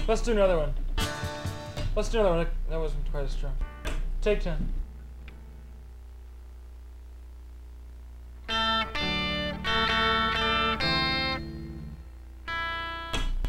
Let's do another one. Let's do another one. That wasn't quite as strong. Take 10.